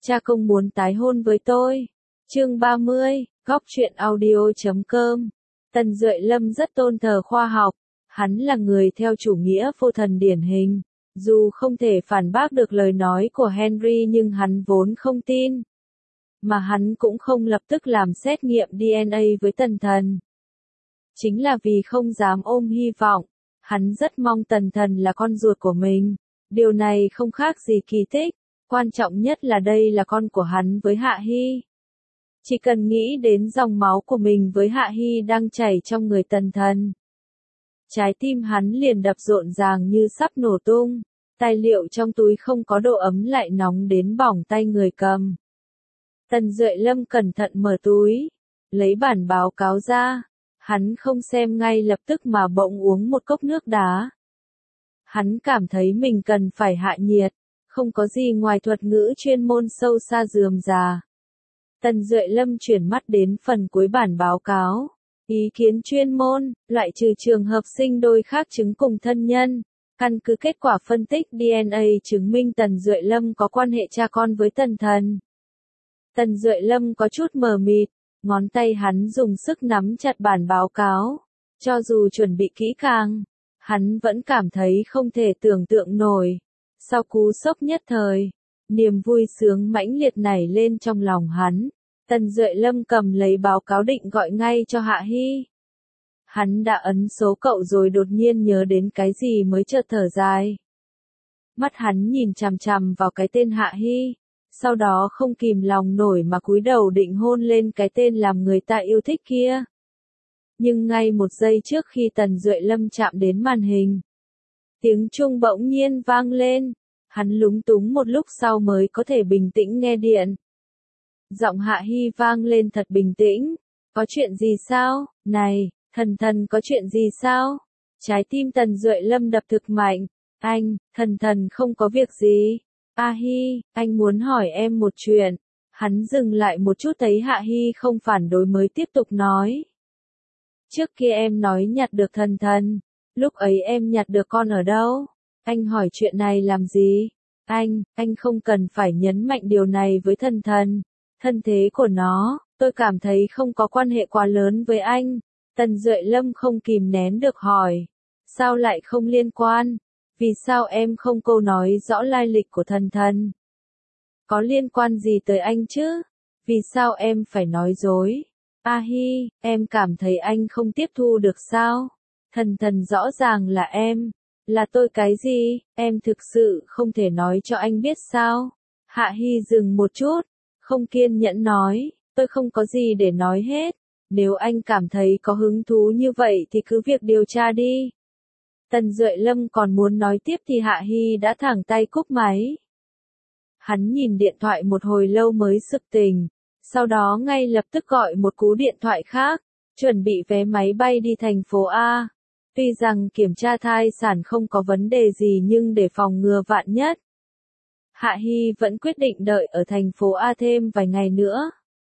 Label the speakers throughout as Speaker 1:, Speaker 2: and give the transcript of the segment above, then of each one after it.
Speaker 1: Cha không muốn tái hôn với tôi. Chương 30, Góc truyện audio.com. Tần Duệ Lâm rất tôn thờ khoa học, hắn là người theo chủ nghĩa vô thần điển hình. Dù không thể phản bác được lời nói của Henry nhưng hắn vốn không tin. Mà hắn cũng không lập tức làm xét nghiệm DNA với Tần Thần. Chính là vì không dám ôm hy vọng, hắn rất mong Tần Thần là con ruột của mình. Điều này không khác gì kỳ tích, quan trọng nhất là đây là con của hắn với Hạ Hy. Chỉ cần nghĩ đến dòng máu của mình với Hạ Hy đang chảy trong người Tần Thần. Trái tim hắn liền đập rộn ràng như sắp nổ tung, tài liệu trong túi không có độ ấm lại nóng đến bỏng tay người cầm. Tần Duệ Lâm cẩn thận mở túi, lấy bản báo cáo ra, hắn không xem ngay lập tức mà bỗng uống một cốc nước đá. Hắn cảm thấy mình cần phải hạ nhiệt, không có gì ngoài thuật ngữ chuyên môn sâu xa rườm rà. Tần Duệ Lâm chuyển mắt đến phần cuối bản báo cáo. Ý kiến chuyên môn, loại trừ trường hợp sinh đôi khác chứng cùng thân nhân. Căn cứ kết quả phân tích DNA chứng minh Tần Duệ Lâm có quan hệ cha con với Tần Thần. Tần Duệ Lâm có chút mờ mịt, ngón tay hắn dùng sức nắm chặt bản báo cáo. Cho dù chuẩn bị kỹ càng, hắn vẫn cảm thấy không thể tưởng tượng nổi. Sau cú sốc nhất thời, niềm vui sướng mãnh liệt nảy lên trong lòng hắn. Tần Duệ Lâm cầm lấy báo cáo định gọi ngay cho Hạ Hy. Hắn đã ấn số cậu rồi đột nhiên nhớ đến cái gì mới chợt thở dài. Mắt hắn nhìn chằm chằm vào cái tên Hạ Hy, sau đó không kìm lòng nổi mà cúi đầu định hôn lên cái tên làm người ta yêu thích kia. Nhưng ngay một giây trước khi Tần Duệ Lâm chạm đến màn hình, tiếng chuông bỗng nhiên vang lên, hắn lúng túng một lúc sau mới có thể bình tĩnh nghe điện. Giọng Hạ Hy vang lên thật bình tĩnh, có chuyện gì sao, này, Thần có chuyện gì sao? Trái tim Tần Duệ Lâm đập thực mạnh, Thần không có việc gì. A Hy, anh muốn hỏi em một chuyện. Hắn dừng lại một chút thấy Hạ Hy không phản đối mới tiếp tục nói. Trước kia em nói nhặt được Thần, lúc ấy em nhặt được con ở đâu? Anh hỏi chuyện này làm gì? Anh không cần phải nhấn mạnh điều này với Thần. Thân thế của nó, tôi cảm thấy không có quan hệ quá lớn với anh. Tần Duệ Lâm không kìm nén được hỏi. Sao lại không liên quan? Vì sao em không câu nói rõ lai lịch của Thần? Có liên quan gì tới anh chứ? Vì sao em phải nói dối? A Hy, em cảm thấy anh không tiếp thu được sao? Thần rõ ràng là em. Là tôi cái gì? Em thực sự không thể nói cho anh biết sao? Hạ Hy dừng một chút, không kiên nhẫn nói, tôi không có gì để nói hết. Nếu anh cảm thấy có hứng thú như vậy thì cứ việc điều tra đi. Tần Duệ Lâm còn muốn nói tiếp thì Hạ Hy đã thẳng tay cúp máy. Hắn nhìn điện thoại một hồi lâu mới sực tỉnh, sau đó ngay lập tức gọi một cú điện thoại khác, chuẩn bị vé máy bay đi thành phố A. Tuy rằng kiểm tra thai sản không có vấn đề gì nhưng để phòng ngừa vạn nhất, Hạ Hy vẫn quyết định đợi ở thành phố A thêm vài ngày nữa.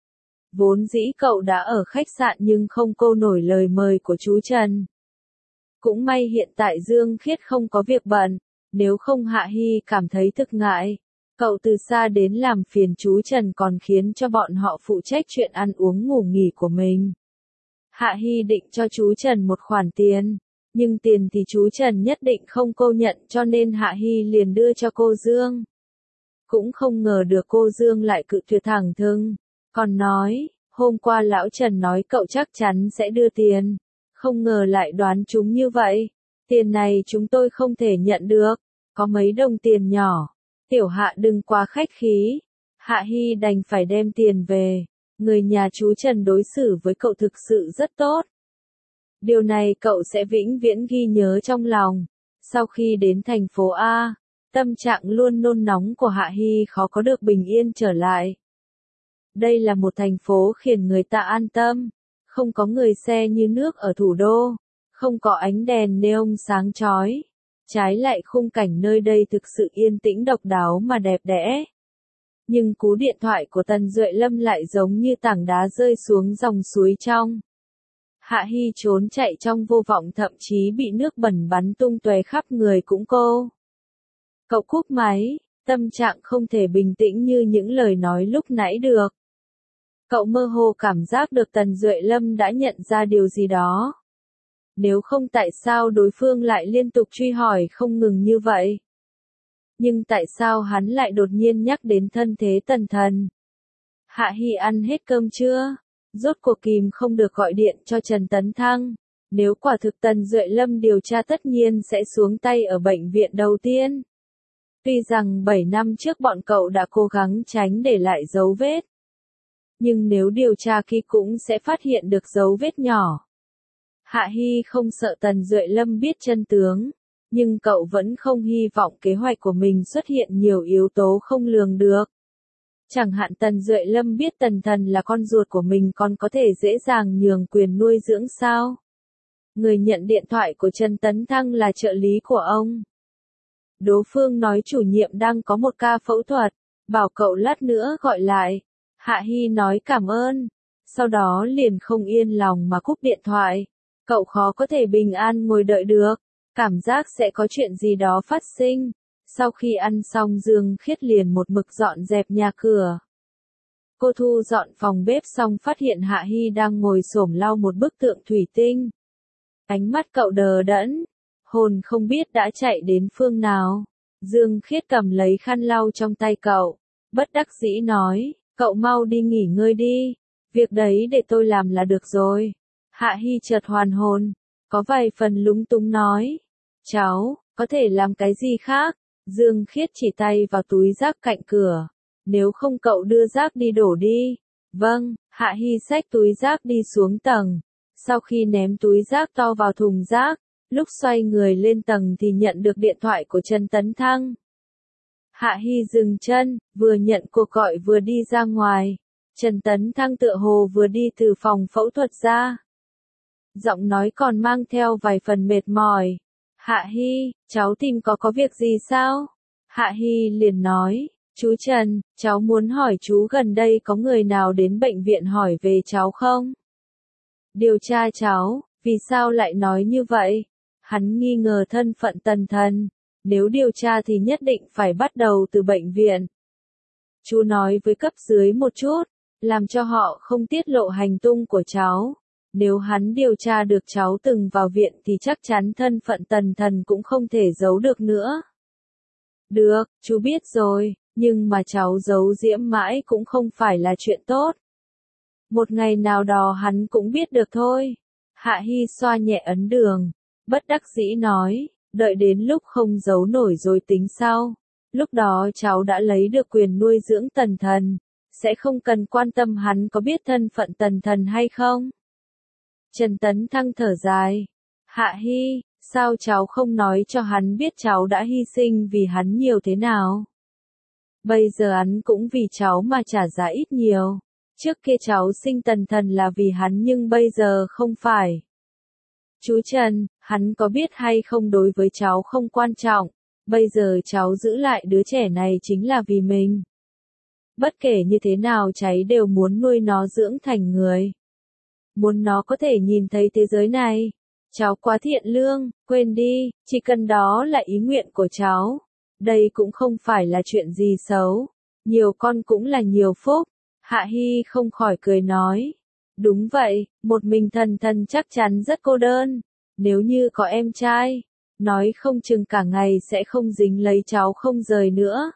Speaker 1: Vốn dĩ cậu đã ở khách sạn nhưng không câu nổi lời mời của chú Trần. Cũng may hiện tại Dương Khiết không có việc bận, nếu không Hạ Hy cảm thấy thực ngại. Cậu từ xa đến làm phiền chú Trần còn khiến cho bọn họ phụ trách chuyện ăn uống ngủ nghỉ của mình. Hạ Hy định cho chú Trần một khoản tiền, nhưng tiền thì chú Trần nhất định không cô nhận cho nên Hạ Hy liền đưa cho cô Dương. Cũng không ngờ được cô Dương lại cự tuyệt thẳng thừng. Còn nói, hôm qua lão Trần nói cậu chắc chắn sẽ đưa tiền. Không ngờ lại đoán chúng như vậy. Tiền này chúng tôi không thể nhận được. Có mấy đồng tiền nhỏ. Tiểu Hạ đừng quá khách khí. Hạ Hy đành phải đem tiền về. Người nhà chú Trần đối xử với cậu thực sự rất tốt. Điều này cậu sẽ vĩnh viễn ghi nhớ trong lòng. Sau khi đến thành phố A, tâm trạng luôn nôn nóng của Hạ Hy khó có được bình yên trở lại. Đây là một thành phố khiến người ta an tâm, không có người xe như nước ở thủ đô, không có ánh đèn neon sáng chói. Trái lại khung cảnh nơi đây thực sự yên tĩnh độc đáo mà đẹp đẽ. Nhưng cú điện thoại của Tần Duệ Lâm lại giống như tảng đá rơi xuống dòng suối trong. Hạ Hy trốn chạy trong vô vọng thậm chí bị nước bẩn bắn tung tóe khắp người cũng cô. Cậu cúp máy, Tâm trạng không thể bình tĩnh như những lời nói lúc nãy được. Cậu mơ hồ cảm giác được Tần Duệ Lâm đã nhận ra điều gì đó. Nếu không tại sao đối phương lại liên tục truy hỏi không ngừng như vậy? Nhưng tại sao hắn lại đột nhiên nhắc đến thân thế Tần Thần? Hạ Hi ăn hết cơm chưa? Rốt cuộc kìm không được gọi điện cho Trần Tấn Thăng. Nếu quả thực Tần Duệ Lâm điều tra tất nhiên sẽ xuống tay ở bệnh viện đầu tiên. Tuy rằng 7 năm trước bọn cậu đã cố gắng tránh để lại dấu vết. Nhưng nếu điều tra kỹ cũng sẽ phát hiện được dấu vết nhỏ. Hạ Hi không sợ Tần Duệ Lâm biết chân tướng. Nhưng cậu vẫn không hy vọng kế hoạch của mình xuất hiện nhiều yếu tố không lường được. Chẳng hạn Tần Duệ Lâm biết Tần Thần là con ruột của mình còn có thể dễ dàng nhường quyền nuôi dưỡng sao? Người nhận điện thoại của Trần Tấn Thăng là trợ lý của ông. Đối phương nói chủ nhiệm đang có một ca phẫu thuật, bảo cậu lát nữa gọi lại. Hạ Hi nói cảm ơn, sau đó liền không yên lòng mà cúp điện thoại. Cậu khó có thể bình an ngồi đợi được, cảm giác sẽ có chuyện gì đó phát sinh. Sau khi ăn xong Dương Khiết liền một mực dọn dẹp nhà cửa. Cô thu dọn phòng bếp xong phát hiện Hạ Hi đang ngồi xổm lau một bức tượng thủy tinh. Ánh mắt cậu đờ đẫn, hồn không biết đã chạy đến phương nào. Dương Khiết cầm lấy khăn lau trong tay cậu, bất đắc dĩ nói, cậu mau đi nghỉ ngơi đi, việc đấy để tôi làm là được rồi. Hạ Hi chợt hoàn hồn, có vài phần lúng túng nói, cháu, có thể làm cái gì khác? Dương Khiết chỉ tay vào túi rác cạnh cửa, nếu không cậu đưa rác đi đổ đi. Vâng, Hạ Hi xách túi rác đi xuống tầng. Sau khi ném túi rác to vào thùng rác, lúc xoay người lên tầng thì nhận được điện thoại của Trần Tấn Thăng. Hạ Hi dừng chân, vừa nhận cuộc gọi vừa đi ra ngoài. Trần Tấn Thăng tựa hồ vừa đi từ phòng phẫu thuật ra. Giọng nói còn mang theo vài phần mệt mỏi. Hạ Hi, cháu tìm có việc gì sao? Hạ Hi liền nói, chú Trần, cháu muốn hỏi chú gần đây có người nào đến bệnh viện hỏi về cháu không? Điều tra cháu, vì sao lại nói như vậy? Hắn nghi ngờ thân phận Tần Thần, nếu điều tra thì nhất định phải bắt đầu từ bệnh viện. Chú nói với cấp dưới một chút, làm cho họ không tiết lộ hành tung của cháu. Nếu hắn điều tra được cháu từng vào viện thì chắc chắn thân phận Tần Thần cũng không thể giấu được nữa. Được, chú biết rồi, nhưng mà cháu giấu giễm mãi cũng không phải là chuyện tốt. Một ngày nào đó hắn cũng biết được thôi. Hạ Hi xoa nhẹ ấn đường, bất đắc dĩ nói, đợi đến lúc không giấu nổi rồi tính sau. Lúc đó cháu đã lấy được quyền nuôi dưỡng Tần Thần, sẽ không cần quan tâm hắn có biết thân phận Tần Thần hay không. Trần Tấn Thăng thở dài. Hạ Hi, sao cháu không nói cho hắn biết cháu đã hy sinh vì hắn nhiều thế nào? Bây giờ hắn cũng vì cháu mà trả giá ít nhiều. Trước kia cháu sinh Tần Thần là vì hắn nhưng bây giờ không phải. Chú Trần, hắn có biết hay không đối với cháu không quan trọng. Bây giờ cháu giữ lại đứa trẻ này chính là vì mình. Bất kể như thế nào cháu đều muốn nuôi nó dưỡng thành người. Muốn nó có thể nhìn thấy thế giới này. Cháu quá thiện lương, quên đi, chỉ cần đó là ý nguyện của cháu. Đây cũng không phải là chuyện gì xấu. Nhiều con cũng là nhiều phúc. Hạ Hi không khỏi cười nói. Đúng vậy, một mình Thần Thần chắc chắn rất cô đơn. Nếu như có em trai, nói không chừng cả ngày sẽ không dính lấy cháu không rời nữa.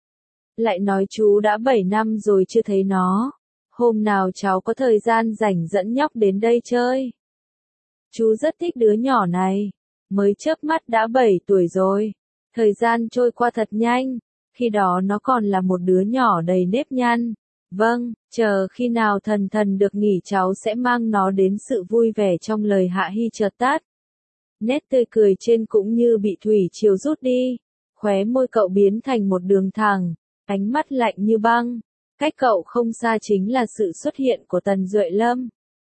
Speaker 1: Lại nói chú đã 7 năm rồi chưa thấy nó. Hôm nào cháu có thời gian rảnh dẫn nhóc đến đây chơi. Chú rất thích đứa nhỏ này. Mới chớp mắt đã 7 tuổi rồi. Thời gian trôi qua thật nhanh. Khi đó nó còn là một đứa nhỏ đầy nếp nhăn. Vâng, chờ khi nào Thần Thần được nghỉ cháu sẽ mang nó đến. Sự vui vẻ trong lời Hạ Hi chợt tắt. Nét tươi cười trên cũng như bị thủy triều rút đi. Khóe môi cậu biến thành một đường thẳng. Ánh mắt lạnh như băng. Cách cậu không xa chính là sự xuất hiện của Tần Duệ Lâm.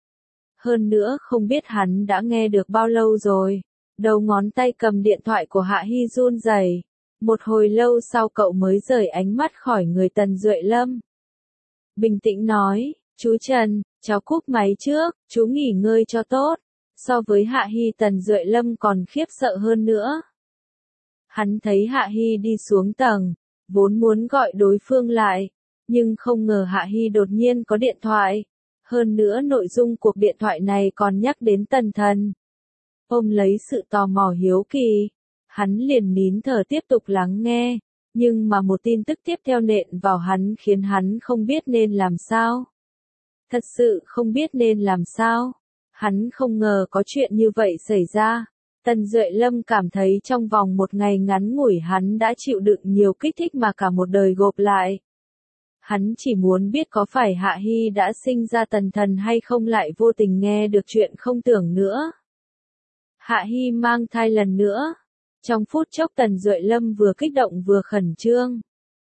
Speaker 1: Hơn nữa không biết hắn đã nghe được bao lâu rồi. Đầu ngón tay cầm điện thoại của Hạ Hi run rẩy. Một hồi lâu sau cậu mới rời ánh mắt khỏi người Tần Duệ Lâm. Bình tĩnh nói, chú Trần, cháu cúp máy trước, chú nghỉ ngơi cho tốt. So với Hạ Hi Tần Duệ Lâm còn khiếp sợ hơn nữa. Hắn thấy Hạ Hi đi xuống tầng, vốn muốn gọi đối phương lại, nhưng không ngờ Hạ Hy đột nhiên có điện thoại. Hơn nữa nội dung cuộc điện thoại này còn nhắc đến Tần Thần. Ôm lấy sự tò mò hiếu kỳ, hắn liền nín thở tiếp tục lắng nghe, nhưng mà một tin tức tiếp theo nện vào hắn khiến hắn không biết nên làm sao. Thật sự không biết nên làm sao. Hắn không ngờ có chuyện như vậy xảy ra. Tần Duệ Lâm cảm thấy trong vòng một ngày ngắn ngủi hắn đã chịu đựng nhiều kích thích mà cả một đời gộp lại. Hắn chỉ muốn biết có phải Hạ Hy đã sinh ra Tần Thần hay không, lại vô tình nghe được chuyện không tưởng nữa. Hạ Hy mang thai lần nữa. Trong phút chốc Tần Duệ Lâm vừa kích động vừa khẩn trương.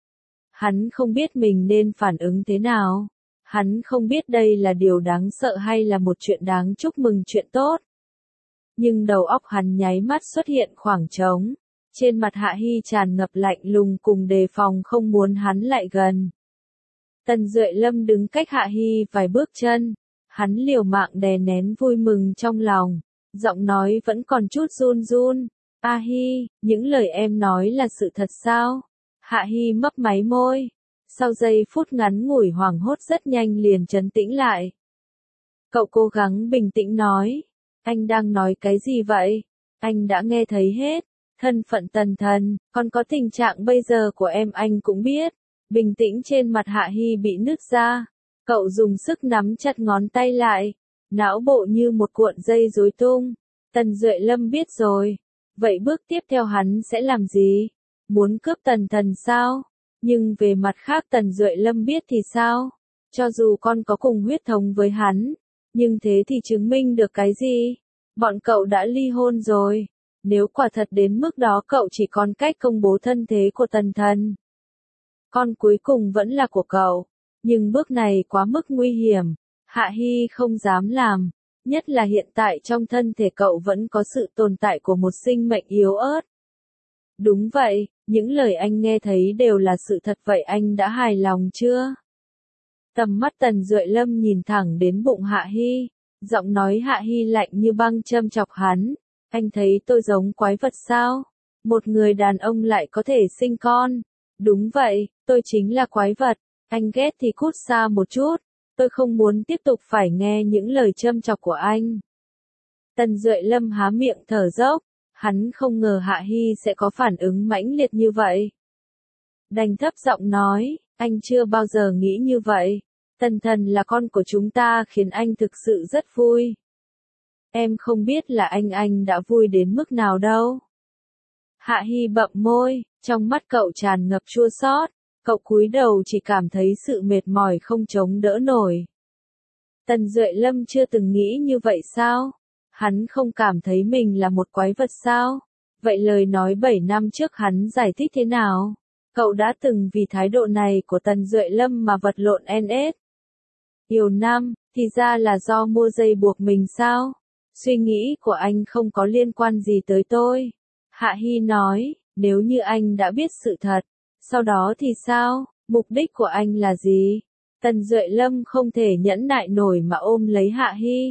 Speaker 1: Hắn không biết mình nên phản ứng thế nào. Hắn không biết đây là điều đáng sợ hay là một chuyện đáng chúc mừng, chuyện tốt. Nhưng đầu óc hắn nháy mắt xuất hiện khoảng trống. Trên mặt Hạ Hy tràn ngập lạnh lùng cùng đề phòng, không muốn hắn lại gần. Tần Duệ Lâm đứng cách Hạ Hy vài bước chân. Hắn liều mạng đè nén vui mừng trong lòng. Giọng nói vẫn còn chút run run. A Hy, những lời em nói là sự thật sao? Hạ Hy mấp máy môi. Sau giây phút ngắn ngủi hoảng hốt rất nhanh liền trấn tĩnh lại. Cậu cố gắng bình tĩnh nói. Anh đang nói cái gì vậy? Anh đã nghe thấy hết. Thân phận Tần Thần, còn có tình trạng bây giờ của em anh cũng biết. Bình tĩnh trên mặt Hạ Hy bị nứt ra. Cậu dùng sức nắm chặt ngón tay lại. Não bộ như một cuộn dây rối tung. Tần Duệ Lâm biết rồi. Vậy bước tiếp theo hắn sẽ làm gì? Muốn cướp Tần Thần sao? Nhưng về mặt khác Tần Duệ Lâm biết thì sao? Cho dù con có cùng huyết thống với hắn, nhưng thế thì chứng minh được cái gì? Bọn cậu đã ly hôn rồi. Nếu quả thật đến mức đó cậu chỉ còn cách công bố thân thế của Tần Thần. Con cuối cùng vẫn là của cậu. Nhưng bước này quá mức nguy hiểm. Hạ Hy không dám làm. Nhất là hiện tại trong thân thể cậu vẫn có sự tồn tại của một sinh mệnh yếu ớt. Đúng vậy, những lời anh nghe thấy đều là sự thật, vậy anh đã hài lòng chưa? Tầm mắt Tần Duệ Lâm nhìn thẳng đến bụng Hạ Hy. Giọng nói Hạ Hy lạnh như băng châm chọc hắn. Anh thấy tôi giống quái vật sao? Một người đàn ông lại có thể sinh con. Đúng vậy, tôi chính là quái vật. Anh ghét thì cút xa một chút. Tôi không muốn tiếp tục phải nghe những lời châm chọc của anh. Tần Duệ Lâm há miệng thở dốc. Hắn không ngờ Hạ Hy sẽ có phản ứng mãnh liệt như vậy. Đành thấp giọng nói, anh chưa bao giờ nghĩ như vậy. Tần Thần là con của chúng ta khiến anh thực sự rất vui. Em không biết là anh đã vui đến mức nào đâu. Hạ Hy bậm môi, trong mắt cậu tràn ngập chua xót. Cậu cúi đầu chỉ cảm thấy sự mệt mỏi không chống đỡ nổi. Tần Duệ Lâm chưa từng nghĩ như vậy sao? Hắn không cảm thấy mình là một quái vật sao? Vậy lời nói 7 năm trước hắn giải thích thế nào? Cậu đã từng vì thái độ này của Tần Duệ Lâm mà vật lộn NS. Nhiều năm, thì ra là do mua dây buộc mình sao? Suy nghĩ của anh không có liên quan gì tới tôi. Hạ Hy nói, nếu như anh đã biết sự thật, sau đó thì sao? Mục đích của anh là gì? Tần Duệ Lâm không thể nhẫn nại nổi mà ôm lấy Hạ Hy.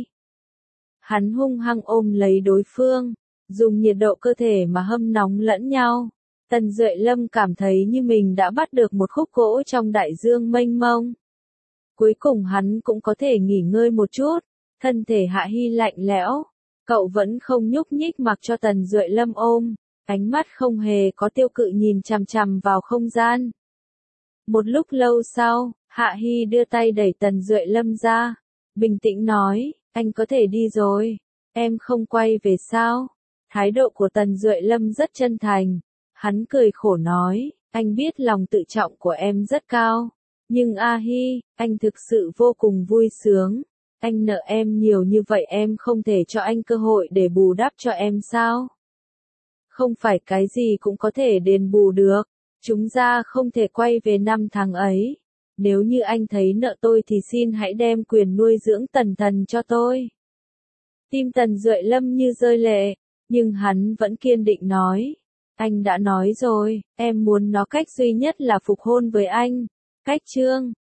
Speaker 1: Hắn hung hăng ôm lấy đối phương, dùng nhiệt độ cơ thể mà hâm nóng lẫn nhau. Tần Duệ Lâm cảm thấy như mình đã bắt được một khúc gỗ trong đại dương mênh mông. Cuối cùng hắn cũng có thể nghỉ ngơi một chút. Thân thể Hạ Hy lạnh lẽo. Cậu vẫn không nhúc nhích mặc cho Tần Duệ Lâm ôm. Ánh mắt không hề có tiêu cự nhìn chằm chằm vào không gian. Một lúc lâu sau, Hạ Hy đưa tay đẩy Tần Duệ Lâm ra. Bình tĩnh nói, anh có thể đi rồi. Em không quay về sao? Thái độ của Tần Duệ Lâm rất chân thành. Hắn cười khổ nói, anh biết lòng tự trọng của em rất cao. Nhưng A Hy, anh thực sự vô cùng vui sướng. Anh nợ em nhiều như vậy, em không thể cho anh cơ hội để bù đắp cho em sao? Không phải cái gì cũng có thể đền bù được. Chúng ta không thể quay về năm tháng ấy. Nếu như anh thấy nợ tôi thì xin hãy đem quyền nuôi dưỡng Tần Thần cho tôi. Tim Tần Duệ Lâm như rơi lệ, nhưng hắn vẫn kiên định nói. Anh đã nói rồi, em muốn nó cách duy nhất là phục hôn với anh. Cách chương